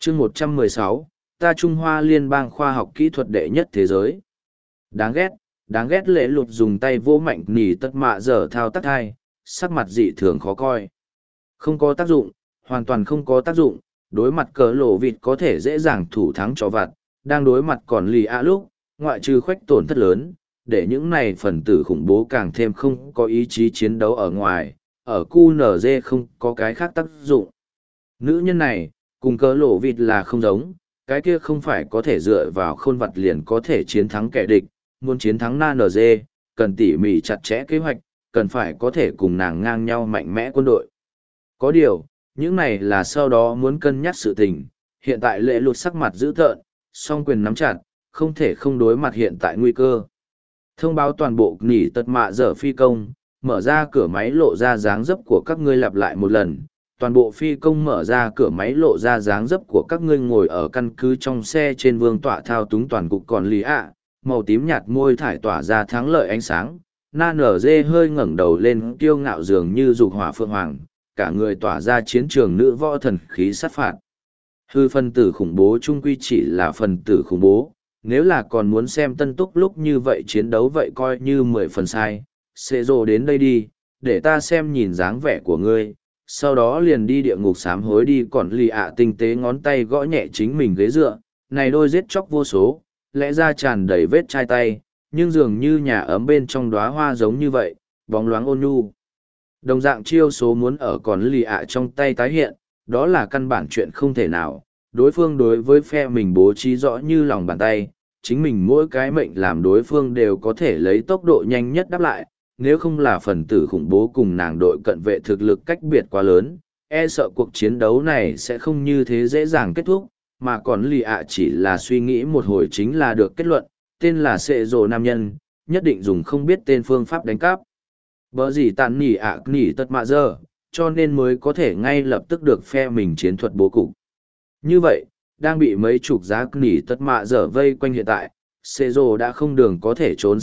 chương 116, ta Trung Hoa Liên bang khoa học kỹ thuật đệ nhất thế giới. Đáng ghét lễ lụt dùng tay vô mạnh nỉ tất mạ dở thao tác hai, sắc mặt dị thường khó coi. Không có tác dụng, hoàn toàn không có tác dụng, đối mặt cờ lộ vịt có thể dễ dàng thủ thắng cho vặt, đang đối mặt còn lì ạ lúc, ngoại trừ khoách tổn thất lớn, để những này phần tử khủng bố càng thêm không có ý chí chiến đấu ở ngoài, ở QNZ không có cái khác tác dụng. Nữ nhân này, cùng cờ lộ vịt là không giống, cái kia không phải có thể dựa vào khôn vật liền có thể chiến thắng kẻ địch, muốn chiến thắng NZ, cần tỉ mỉ chặt chẽ kế hoạch, cần phải có thể cùng nàng ngang nhau mạnh mẽ quân đội. Có điều, những này là sau đó muốn cân nhắc sự tình, hiện tại lệ lụt sắc mặt dữ tợn, song quyền nắm chặt, không thể không đối mặt hiện tại nguy cơ. Thông báo toàn bộ nỉ tật mạ dở phi công, mở ra cửa máy lộ ra dáng dấp của các ngươi lặp lại một lần. Toàn bộ phi công mở ra cửa máy lộ ra dáng dấp của các ngươi ngồi ở căn cứ trong xe trên vương tọa thao túng toàn cục còn lì ạ, màu tím nhạt môi thải tỏa ra thắng lợi ánh sáng. Na nở dê hơi ngẩng đầu lên kiêu ngạo dường như dục hỏa phượng hoàng, cả người tỏa ra chiến trường nữ võ thần khí sát phạt. Hư phân tử khủng bố trung quy chỉ là phần tử khủng bố, nếu là còn muốn xem tân túc lúc như vậy chiến đấu vậy coi như 10 phần sai. Xê rồ đến đây đi, để ta xem nhìn dáng vẻ của ngươi, sau đó liền đi địa ngục sám hối đi. Còn lì ạ tinh tế ngón tay gõ nhẹ chính mình ghế dựa, này đôi giết chóc vô số, lẽ ra tràn đầy vết chai tay, nhưng dường như nhà ấm bên trong đóa hoa giống như vậy, bóng loáng ôn nhu. Đồng dạng chiêu số muốn ở còn lì ạ trong tay tái hiện, đó là căn bản chuyện không thể nào. Đối phương đối với phe mình bố trí rõ như lòng bàn tay, chính mình mỗi cái mệnh làm đối phương đều có thể lấy tốc độ nhanh nhất đáp lại, nếu không là phần tử khủng bố cùng nàng đội cận vệ thực lực cách biệt quá lớn, e sợ cuộc chiến đấu này sẽ không như thế dễ dàng kết thúc, mà còn lì ạ chỉ là suy nghĩ một hồi chính là được kết luận, tên là Sệ Rồ nam nhân, nhất định dùng không biết tên phương pháp đánh cắp. Bở gì tàn nỉ ạ nỉ tật mạ giờ, cho nên mới có thể ngay lập tức được phe mình chiến thuật bố cục. Như vậy, đang bị mấy chục giá nỉ tật mạ giờ vây quanh hiện tại, Sệ Rồ đã không đường có thể trốn,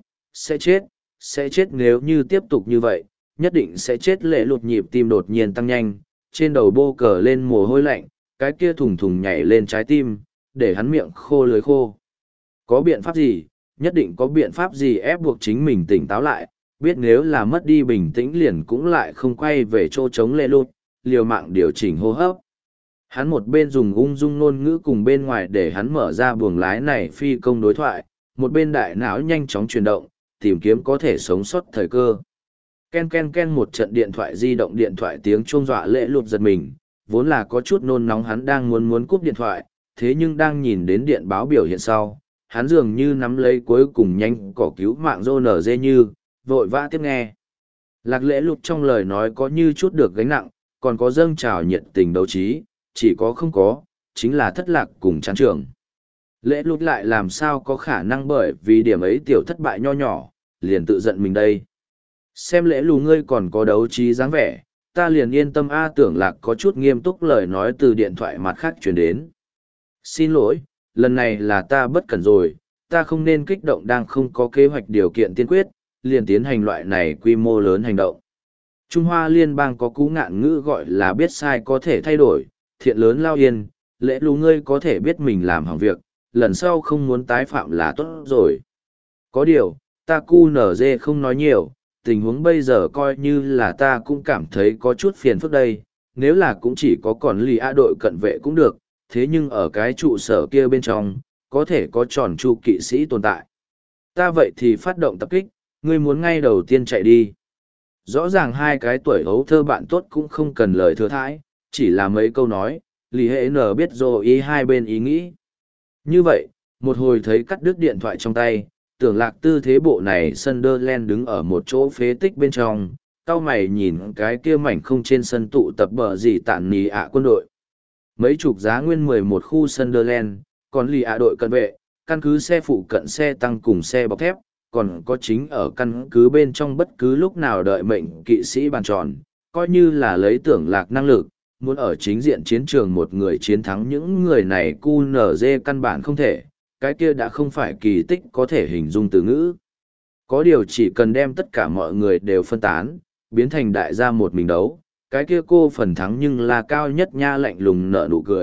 sẽ chết nếu như tiếp tục như vậy, nhất định sẽ chết. Lệ lụt nhịp tim đột nhiên tăng nhanh, trên đầu bô cờ lên mồ hôi lạnh, cái kia thùng thùng nhảy lên trái tim, để hắn miệng khô lưới khô. Có biện pháp gì, nhất định có biện pháp gì ép buộc chính mình tỉnh táo lại, biết nếu là mất đi bình tĩnh liền cũng lại không quay về chỗ chống lệ lụt, liều mạng điều chỉnh hô hấp. Hắn một bên dùng ung dung ngôn ngữ cùng bên ngoài để hắn mở ra buồng lái này phi công đối thoại, một bên đại não nhanh chóng chuyển động, tìm kiếm có thể sống sót thời cơ. Ken ken ken, một trận điện thoại di động điện thoại tiếng chuông dọa lệ lụt giật mình, vốn là có chút nôn nóng hắn đang muốn cúp điện thoại, thế nhưng đang nhìn đến điện báo biểu hiện sau, hắn dường như nắm lấy cuối cùng nhanh cỏ cứu mạng rô nở dê như, vội vã tiếp nghe. Lạc lễ lụt trong lời nói có như chút được gánh nặng, còn có dâng trào nhiệt tình đấu trí, chỉ có không có, chính là thất lạc cùng chán trường. Lễ lụt lại làm sao có khả năng bởi vì điểm ấy tiểu thất bại nho nhỏ, liền tự giận mình đây. Xem lễ lù ngươi còn có đấu trí dáng vẻ, ta liền yên tâm. Tưởng Lạc có chút nghiêm túc lời nói từ điện thoại mặt khác truyền đến. Xin lỗi, lần này là ta bất cẩn rồi, ta không nên kích động, đang không có kế hoạch điều kiện tiên quyết, liền tiến hành loại này quy mô lớn hành động. Trung Hoa Liên bang có cú ngạn ngữ gọi là biết sai có thể thay đổi, thiện lớn lao yên, lễ lù ngươi có thể biết mình làm hỏng việc, lần sau không muốn tái phạm là tốt rồi. Có điều, ta QNZ không nói nhiều, tình huống bây giờ coi như là ta cũng cảm thấy có chút phiền phức đây, nếu là cũng chỉ có còn lì a đội cận vệ cũng được, thế nhưng ở cái trụ sở kia bên trong, có thể có tròn trụ kỵ sĩ tồn tại. Ta vậy thì phát động tập kích, ngươi muốn ngay đầu tiên chạy đi. Rõ ràng hai cái tuổi hấu thơ bạn tốt cũng không cần lời thừa thãi, chỉ là mấy câu nói, lì hệ nở biết rồi ý hai bên ý nghĩ. Như vậy, một hồi thấy cắt đứt điện thoại trong tay, Tưởng Lạc tư thế bộ này Sunderland đứng ở một chỗ phế tích bên trong, cau mày nhìn cái kia mảnh không trên sân tụ tập bờ gì tản nì ạ quân đội. Mấy chục giá nguyên 11 khu Sunderland, còn lì ạ đội cận vệ, căn cứ xe phụ cận xe tăng cùng xe bọc thép, còn có chính ở căn cứ bên trong bất cứ lúc nào đợi mệnh kỵ sĩ bàn tròn, coi như là lấy Tưởng Lạc năng lực, muốn ở chính diện chiến trường một người chiến thắng những người này QNZ căn bản không thể, cái kia đã không phải kỳ tích có thể hình dung từ ngữ. Có điều chỉ cần đem tất cả mọi người đều phân tán, biến thành đại gia một mình đấu, cái kia cô phần thắng nhưng là cao nhất nha, lạnh lùng nở nụ cười,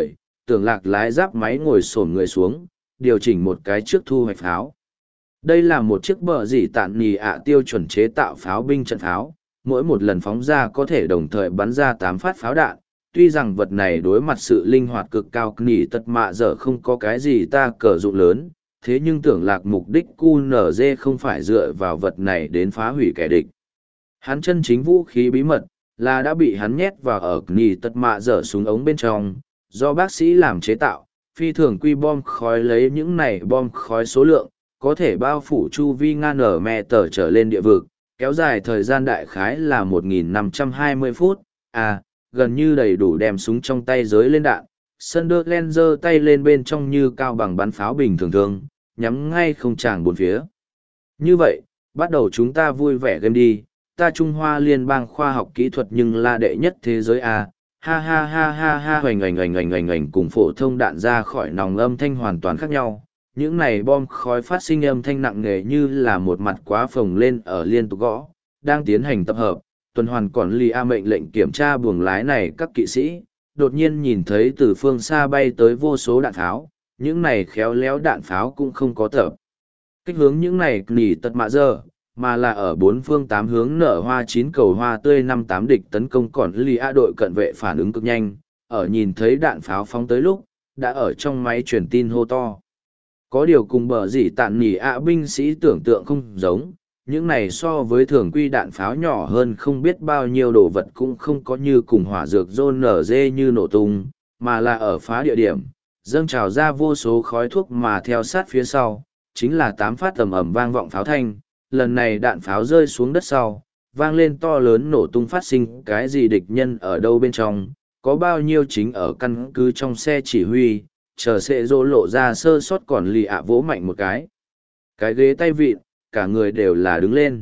Tưởng Lạc lái giáp máy ngồi xổm người xuống, điều chỉnh một cái trước thu hoạch pháo. Đây là một chiếc bờ dỉ tạn nì ạ tiêu chuẩn chế tạo pháo binh trận pháo, mỗi một lần phóng ra có thể đồng thời bắn ra 8 phát pháo đạn. Tuy rằng vật này đối mặt sự linh hoạt cực cao nỉ tật mạ giờ không có cái gì ta cờ dụng lớn, thế nhưng Tưởng Lạc mục đích QNZ không phải dựa vào vật này đến phá hủy kẻ địch. Hắn chân chính vũ khí bí mật là đã bị hắn nhét vào ở nỉ tật mạ giờ súng ống bên trong, do bác sĩ làm chế tạo, phi thường quy bom khói lấy những này bom khói số lượng, có thể bao phủ chu vi ngàn ở mẹ tờ trở lên địa vực, kéo dài thời gian đại khái là 1.520 phút, gần như đầy đủ đem súng trong tay giới lên đạn. Sunderland giơ tay lên bên trong như cao bằng bắn pháo bình thường thường, nhắm ngay không tràng bốn phía. Như vậy, bắt đầu chúng ta vui vẻ game đi, ta Trung Hoa Liên bang khoa học kỹ thuật nhưng là đệ nhất thế giới ha ha ha ha ha hoành oành cùng phổ thông đạn ra khỏi nòng âm thanh hoàn toàn khác nhau. Những này bom khói phát sinh âm thanh nặng nề như là một mặt quá phồng lên ở liên tục gõ, đang tiến hành tập hợp. Tuần hoàn còn lì a mệnh lệnh kiểm tra buồng lái này các kỵ sĩ, đột nhiên nhìn thấy từ phương xa bay tới vô số đạn pháo, những này khéo léo đạn pháo cũng không có tập kích hướng những này nỉ tật mạ giờ, mà là ở bốn phương tám hướng nở hoa chín cầu hoa tươi 58 địch tấn công còn lì a đội cận vệ phản ứng cực nhanh, ở nhìn thấy đạn pháo phóng tới lúc, đã ở trong máy truyền tin hô to. Có điều cùng bờ dỉ tạn nỉ ạ binh sĩ tưởng tượng không giống, những này so với thường quy đạn pháo nhỏ hơn không biết bao nhiêu đồ vật cũng không có như cùng hỏa dược rôn nở dê như nổ tung, mà là ở phá địa điểm, dâng trào ra vô số khói thuốc mà theo sát phía sau, chính là 8 phát ầm ầm vang vọng pháo thanh. Lần này đạn pháo rơi xuống đất sau, vang lên to lớn nổ tung phát sinh cái gì địch nhân ở đâu bên trong, có bao nhiêu chính ở căn cứ trong xe chỉ huy, chờ sẽ rô lộ ra sơ sót còn lì ạ vỗ mạnh một cái ghế tay vịn, cả người đều là đứng lên.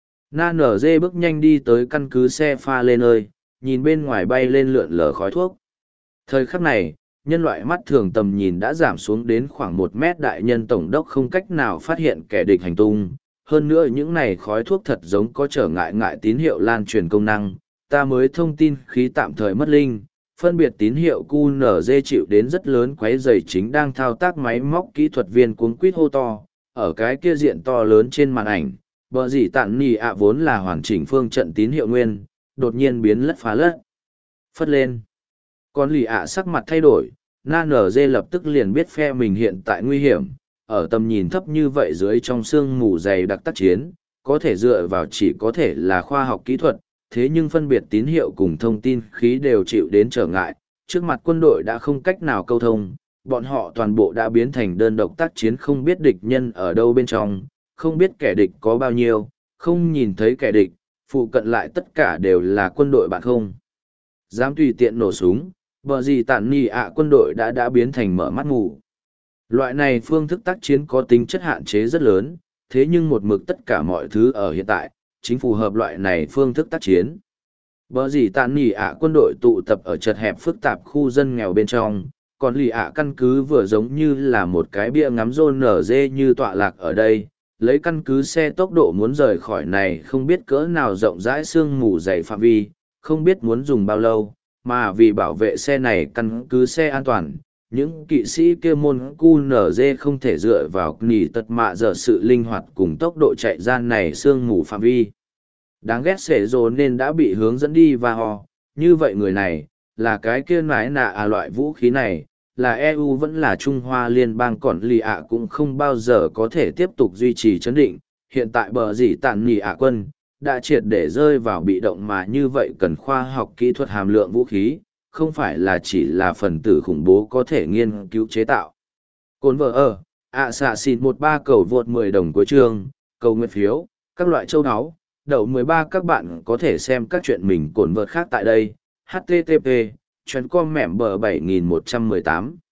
Na nở dê bước nhanh đi tới căn cứ xe pha lên ơi, nhìn bên ngoài bay lên lượn lờ khói thuốc. Thời khắc này, nhân loại mắt thường tầm nhìn đã giảm xuống đến khoảng 1 mét, đại nhân tổng đốc không cách nào phát hiện kẻ địch hành tung. Hơn nữa những này khói thuốc thật giống có trở ngại tín hiệu lan truyền công năng, ta mới thông tin khí tạm thời mất linh, phân biệt tín hiệu QNZ chịu đến rất lớn quấy rầy chính đang thao tác máy móc kỹ thuật viên cuống quýt hô to, ở cái kia diện to lớn trên màn ảnh, bờ dỉ tạn nỉ ạ vốn là hoàn chỉnh phương trận tín hiệu nguyên, đột nhiên biến lất phá lất. Phất lên. Con lì ạ sắc mặt thay đổi, na nở dê lập tức liền biết phe mình hiện tại nguy hiểm, ở tầm nhìn thấp như vậy dưới trong sương mù dày đặc tác chiến, có thể dựa vào chỉ có thể là khoa học kỹ thuật, thế nhưng phân biệt tín hiệu cùng thông tin khí đều chịu đến trở ngại, trước mặt quân đội đã không cách nào câu thông, bọn họ toàn bộ đã biến thành đơn độc tác chiến, không biết địch nhân ở đâu bên trong, không biết kẻ địch có bao nhiêu, không nhìn thấy kẻ địch, phụ cận lại tất cả đều là quân đội bạn không dám tùy tiện nổ súng, bờ gì tản nỉ ạ quân đội đã biến thành mở mắt ngủ. Loại này phương thức tác chiến có tính chất hạn chế rất lớn, thế nhưng một mực tất cả mọi thứ ở hiện tại, chính phù hợp loại này phương thức tác chiến. Bờ gì tản nỉ ạ quân đội tụ tập ở chật hẹp phức tạp khu dân nghèo bên trong, còn lì ạ căn cứ vừa giống như là một cái bia ngắm rôn nở dê như tọa lạc ở đây, lấy căn cứ xe tốc độ muốn rời khỏi này không biết cỡ nào rộng rãi sương mù dày phạm vi, không biết muốn dùng bao lâu, mà vì bảo vệ xe này căn cứ xe an toàn, những kỵ sĩ kia môn QNZ không thể dựa vào nỉ tật mạ giờ sự linh hoạt cùng tốc độ chạy gian này sương mù phạm vi. Đáng ghét xể rồ nên đã bị hướng dẫn đi và họ, như vậy người này, là cái kia nái nạ loại vũ khí này, là EU vẫn là Trung Hoa Liên bang còn lì ạ cũng không bao giờ có thể tiếp tục duy trì chấn định, hiện tại bờ dỉ tản nỉ ạ quân, đã triệt để rơi vào bị động mà như vậy cần khoa học kỹ thuật hàm lượng vũ khí, không phải là chỉ là phần tử khủng bố có thể nghiên cứu chế tạo. Cồn vợ ở, xạ xịt 13 cầu vượt 10 đồng cuối chương, cầu nguyện phiếu, các loại châu áo, đậu 13 các bạn có thể xem các chuyện mình cồn vợt khác tại đây, http, chuyến com mẻm bờ 7118.